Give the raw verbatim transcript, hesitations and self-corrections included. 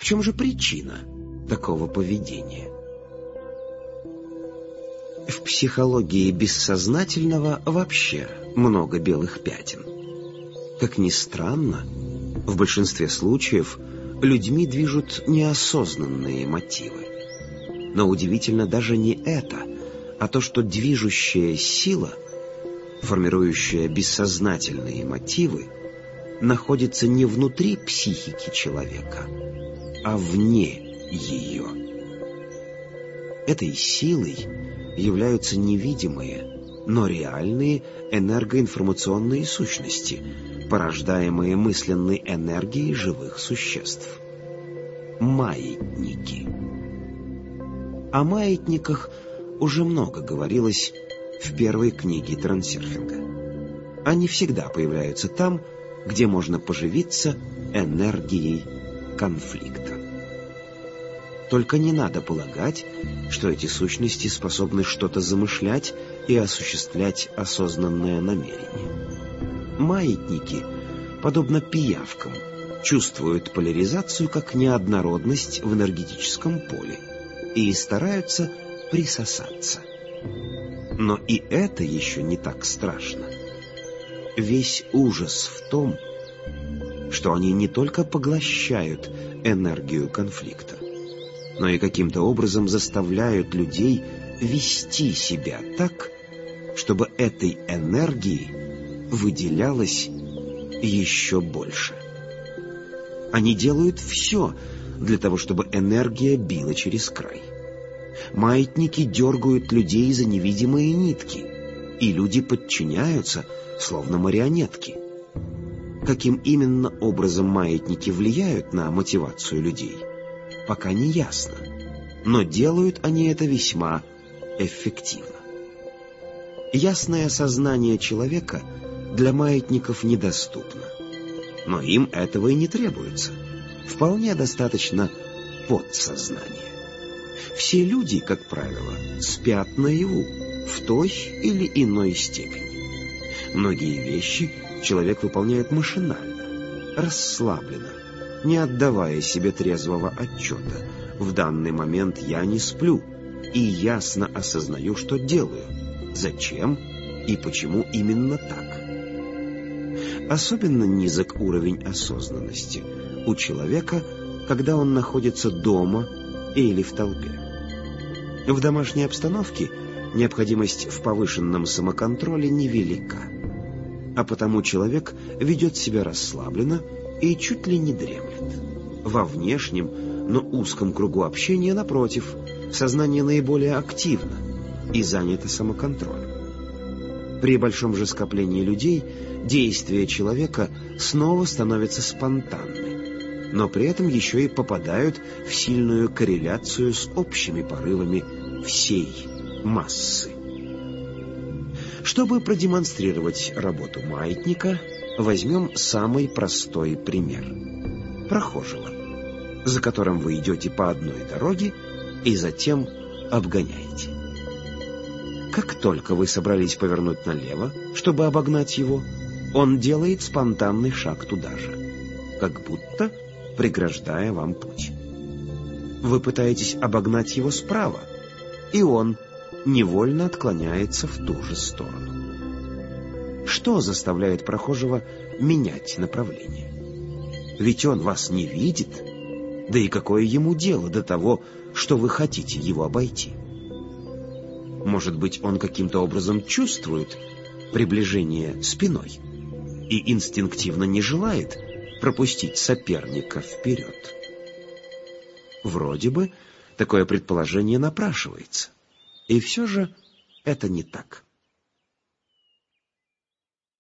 В чем же причина такого поведения? В психологии бессознательного вообще много белых пятен. Как ни странно, в большинстве случаев людьми движут неосознанные мотивы. Но удивительно даже не это, а то, что движущая сила, формирующая бессознательные мотивы, находится не внутри психики человека, а вне ее. Этой силой являются невидимые, но реальные энергоинформационные сущности, порождаемые мысленной энергией живых существ. Маятники. О маятниках уже много говорилось в первой книге трансерфинга. Они всегда появляются там, где можно поживиться энергией конфликта. Только не надо полагать, что эти сущности способны что-то замышлять и осуществлять осознанное намерение. Маятники, подобно пиявкам, чувствуют поляризацию как неоднородность в энергетическом поле и стараются присосаться. Но и это еще не так страшно. Весь ужас в том, что они не только поглощают энергию конфликта, но и каким-то образом заставляют людей вести себя так, чтобы этой энергии выделялось еще больше. Они делают все для того, чтобы энергия била через край. Маятники дергают людей за невидимые нитки, и люди подчиняются, словно марионетки. Каким именно образом маятники влияют на мотивацию людей, пока не ясно, но делают они это весьма эффективно. Ясное сознание человека для маятников недоступно, но им этого и не требуется. Вполне достаточно подсознания. Все люди, как правило, спят наяву в той или иной степени. Многие вещи человек выполняет машинально, расслабленно, не отдавая себе трезвого отчета. В данный момент я не сплю и ясно осознаю, что делаю, зачем и почему именно так. Особенно низок уровень осознанности у человека, когда он находится дома или в толпе. В домашней обстановке необходимость в повышенном самоконтроле невелика, а потому человек ведет себя расслабленно и чуть ли не дремлет. Во внешнем, но узком кругу общения, напротив, сознание наиболее активно и занято самоконтролем. При большом же скоплении людей действия человека снова становятся спонтанны, но при этом еще и попадают в сильную корреляцию с общими порывами всей массы. Чтобы продемонстрировать работу маятника, возьмем самый простой пример – прохожего, за которым вы идете по одной дороге и затем обгоняете. Как только вы собрались повернуть налево, чтобы обогнать его, он делает спонтанный шаг туда же, как будто преграждая вам путь. Вы пытаетесь обогнать его справа, и он невольно отклоняется в ту же сторону. Что заставляет прохожего менять направление? Ведь он вас не видит, да и какое ему дело до того, что вы хотите его обойти? Может быть, он каким-то образом чувствует приближение спиной и инстинктивно не желает пропустить соперника вперед. Вроде бы такое предположение напрашивается, и все же это не так.